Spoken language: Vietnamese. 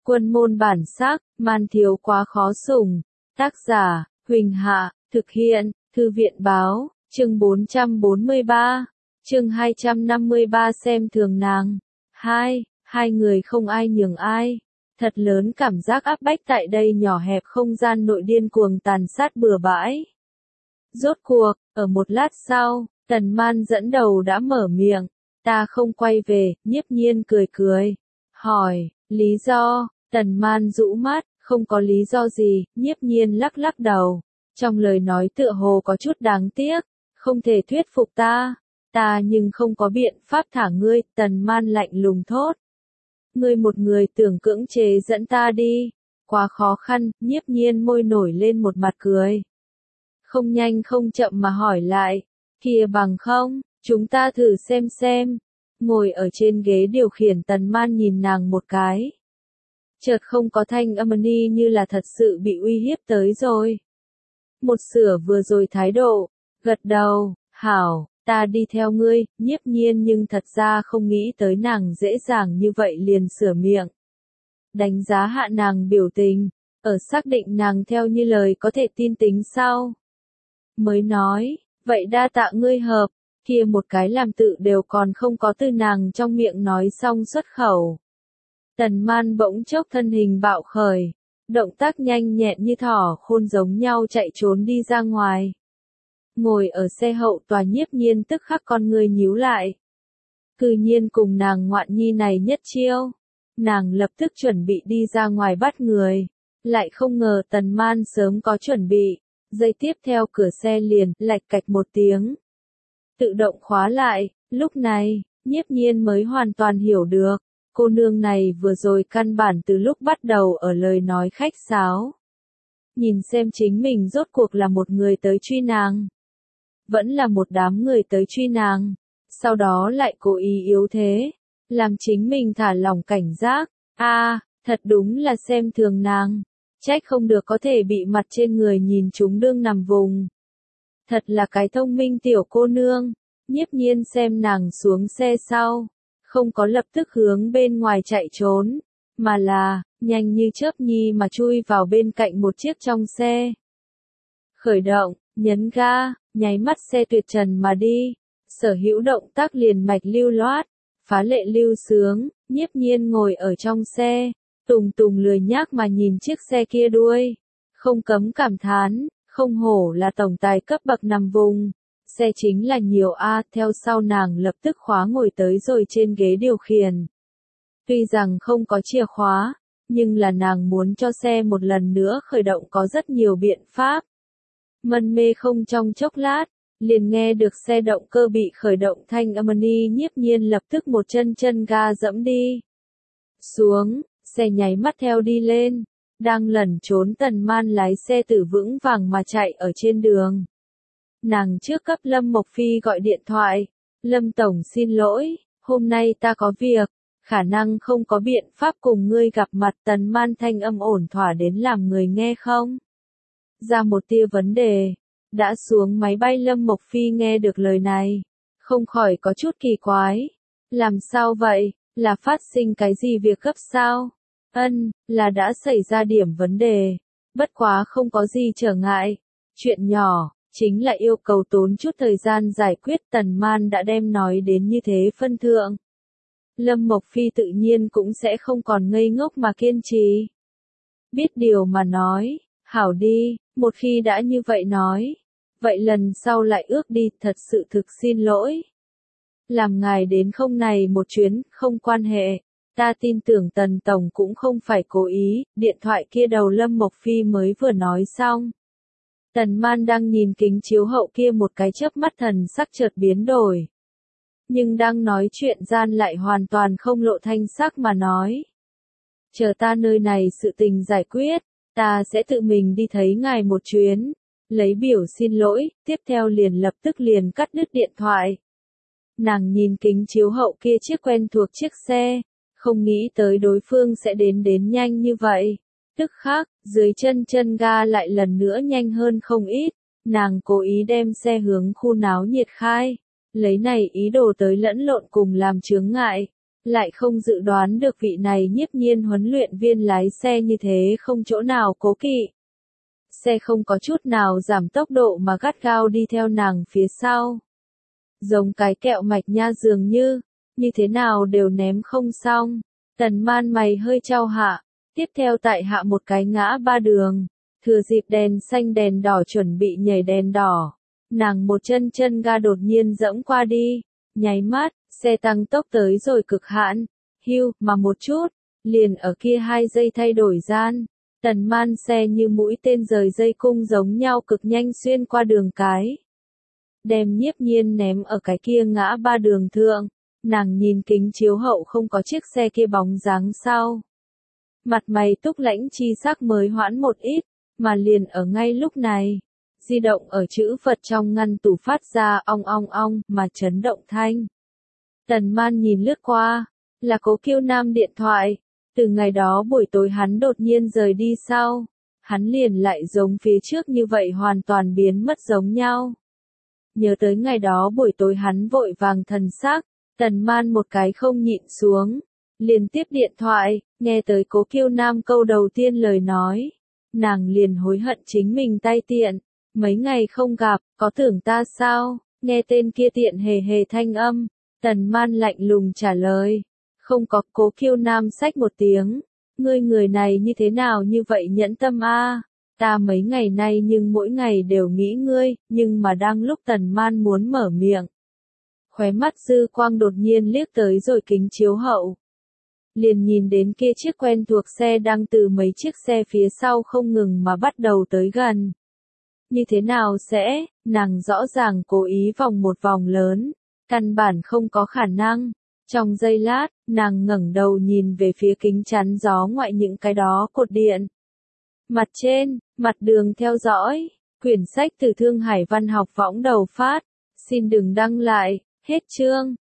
Quân môn bản sắc, man thiếu quá khó sủng. Tác giả, Huỳnh Hạ, thực hiện, Thư viện báo, chương 443, chương 253 xem thường nàng. Hai người không ai nhường ai. Thật lớn cảm giác áp bách tại đây nhỏ hẹp không gian nội điên cuồng tàn sát bừa bãi. Rốt cuộc, ở một lát sau, Tần Man dẫn đầu đã mở miệng. Ta không quay về, Nhiếp Nhiên cười. Hỏi, lý do, Tần Man rũ mắt, không có lý do gì, Nhiếp Nhiên lắc đầu. Trong lời nói tựa hồ có chút đáng tiếc, không thể thuyết phục ta nhưng không có biện pháp thả ngươi, Tần Man lạnh lùng thốt. Ngươi một người tưởng cưỡng chế dẫn ta đi, quá khó khăn, Nhiếp Nhiên môi nổi lên một mặt cười. Không nhanh không chậm mà hỏi lại, kia bằng không, chúng ta thử xem. Ngồi ở trên ghế điều khiển Tần Man nhìn nàng một cái. Chợt không có thanh âm ni như là thật sự bị uy hiếp tới rồi. Một sửa vừa rồi thái độ, gật đầu, hảo, ta đi theo ngươi, Nhiếp Nhiên nhưng thật ra không nghĩ tới nàng dễ dàng như vậy liền sửa miệng. Đánh giá hạ nàng biểu tình, ở xác định nàng theo như lời có thể tin tính sau. Mới nói, vậy đa tạ ngươi hợp, kia một cái làm tự đều còn không có từ nàng trong miệng nói xong xuất khẩu. Tần Man bỗng chốc thân hình bạo khởi, động tác nhanh nhẹn như thỏ khôn giống nhau chạy trốn đi ra ngoài. Ngồi ở xe hậu tòa Nhiếp Nhiên tức khắc con người nhíu lại. Cư nhiên cùng nàng ngoạn nhi này nhất chiêu. Nàng lập tức chuẩn bị đi ra ngoài bắt người. Lại không ngờ Tần Man sớm có chuẩn bị. Giây tiếp theo cửa xe liền lạch cạch một tiếng. Tự động khóa lại, lúc này, Nhiếp Nhiên mới hoàn toàn hiểu được. Cô nương này vừa rồi căn bản từ lúc bắt đầu ở lời nói khách sáo. Nhìn xem chính mình rốt cuộc là một người tới truy nàng. Vẫn là một đám người tới truy nàng. Sau đó lại cố ý yếu thế. Làm chính mình thả lỏng cảnh giác. Thật đúng là xem thường nàng. Trách không được có thể bị mặt trên người nhìn chúng đương nằm vùng. Thật là cái thông minh tiểu cô nương. Nhiếp Nhiên xem nàng xuống xe sau. Không có lập tức hướng bên ngoài chạy trốn. Mà là, nhanh như chớp nhi mà chui vào bên cạnh một chiếc trong xe. Khởi động, nhấn ga, nháy mắt xe tuyệt trần mà đi. Sở hữu động tác liền mạch lưu loát. Phá lệ lưu sướng, Nhiếp Nhiên ngồi ở trong xe. Tùng lười nhác mà nhìn chiếc xe kia đuôi. Không cấm cảm thán, không hổ là tổng tài cấp bậc nằm vùng. Xe chính là nhiều theo sau nàng lập tức khóa ngồi tới rồi trên ghế điều khiển. Tuy rằng không có chìa khóa, nhưng là nàng muốn cho xe một lần nữa khởi động có rất nhiều biện pháp. Mân mê không trong chốc lát, liền nghe được xe động cơ bị khởi động thanh âm ni. Nhiếp Nhiên lập tức một chân ga dẫm đi. Xuống, xe nháy mắt theo đi lên. Đang lẩn trốn Tần Man lái xe tử vững vàng mà chạy ở trên đường. Nàng trước cấp Lâm Mộc Phi gọi điện thoại. Lâm Tổng xin lỗi, hôm nay ta có việc, khả năng không có biện pháp cùng ngươi gặp mặt. Tần Man thanh âm ổn thỏa đến làm người nghe không ra một tia vấn đề. Đã xuống máy bay Lâm Mộc Phi nghe được lời này, không khỏi có chút kỳ quái. Làm sao vậy, là phát sinh cái gì việc gấp sao? Là đã xảy ra điểm vấn đề, bất quá không có gì trở ngại. Chuyện nhỏ, chính là yêu cầu tốn chút thời gian giải quyết. Tần Man đã đem nói đến như thế phân thượng. Lâm Mộc Phi tự nhiên cũng sẽ không còn ngây ngốc mà kiên trì. Biết điều mà nói, hảo đi, một khi đã như vậy nói. Vậy lần sau lại ước đi, thật sự thực xin lỗi. Làm ngài đến không này một chuyến, không quan hệ. Ta tin tưởng Tần Tổng cũng không phải cố ý. Điện thoại kia đầu Lâm Mộc Phi mới vừa nói xong. Tần Man đang nhìn kính chiếu hậu kia một cái chớp mắt thần sắc chợt biến đổi. Nhưng đang nói chuyện gian lại hoàn toàn không lộ thanh sắc mà nói. Chờ ta nơi này sự tình giải quyết, ta sẽ tự mình đi thấy ngài một chuyến. Lấy biểu xin lỗi, tiếp theo lập tức cắt đứt điện thoại. Nàng nhìn kính chiếu hậu kia chiếc quen thuộc chiếc xe, không nghĩ tới đối phương sẽ đến nhanh như vậy. Tức khắc, dưới chân ga lại lần nữa nhanh hơn không ít, nàng cố ý đem xe hướng khu náo nhiệt khai, lấy này ý đồ tới lẫn lộn cùng làm chướng ngại. lại không dự đoán được vị này nhiếp nhiên huấn luyện viên lái xe như thế không chỗ nào cố kỵ. Xe không có chút nào giảm tốc độ mà gắt gao đi theo nàng phía sau. Giống cái kẹo mạch nha dường như thế nào đều ném không xong. Tần Man mày hơi chau hạ, tiếp theo tại hạ một cái ngã ba đường, thừa dịp đèn xanh đèn đỏ chuẩn bị nhảy đèn đỏ. Nàng một chân ga đột nhiên dẫm qua đi, nháy mắt, xe tăng tốc tới rồi cực hạn, hưu mà một chút, liền ở kia 2 giây thay đổi gian. Tần Man xe như mũi tên rời dây cung giống nhau cực nhanh xuyên qua đường cái. Đem nhiếp nhiên ném ở cái kia ngã ba đường thượng, nàng nhìn kính chiếu hậu không có chiếc xe kia bóng dáng sau. Mặt mày túc lãnh chi sắc mới hoãn một ít, mà liền ở ngay lúc này. Di động ở chữ vật trong ngăn tủ phát ra ong ong ong mà chấn động thanh. Tần Man nhìn lướt qua, là Cố Kiêu Nam điện thoại. Từ ngày đó buổi tối hắn đột nhiên rời đi sau, hắn liền lại giống phía trước như vậy hoàn toàn biến mất giống nhau. Nhớ tới ngày đó buổi tối hắn vội vàng thần sắc, Tần Man một cái không nhịn xuống, liền tiếp điện thoại, nghe tới Cố Kiêu Nam câu đầu tiên lời nói. Nàng liền hối hận chính mình tay tiện, mấy ngày không gặp, có tưởng ta sao, nghe tên kia tiện hề hề thanh âm, Tần Man lạnh lùng trả lời. Không có. Cố Kiêu Nam xách một tiếng, ngươi người này như thế nào như vậy nhẫn tâm a? Ta mấy ngày nay nhưng mỗi ngày đều nghĩ ngươi, nhưng mà đang lúc Tần Man muốn mở miệng. Khóe mắt dư quang đột nhiên liếc tới rồi kính chiếu hậu. Liền nhìn đến kia chiếc quen thuộc xe đang từ mấy chiếc xe phía sau không ngừng mà bắt đầu tới gần. Như thế nào sẽ, nàng rõ ràng cố ý vòng một vòng lớn, căn bản không có khả năng. Trong giây lát, nàng ngẩng đầu nhìn về phía kính chắn gió ngoại những cái đó cột điện. Mặt trên, mặt đường theo dõi, quyển sách từ Thương Hải Văn học võng đầu phát, xin đừng đăng lại, hết chương.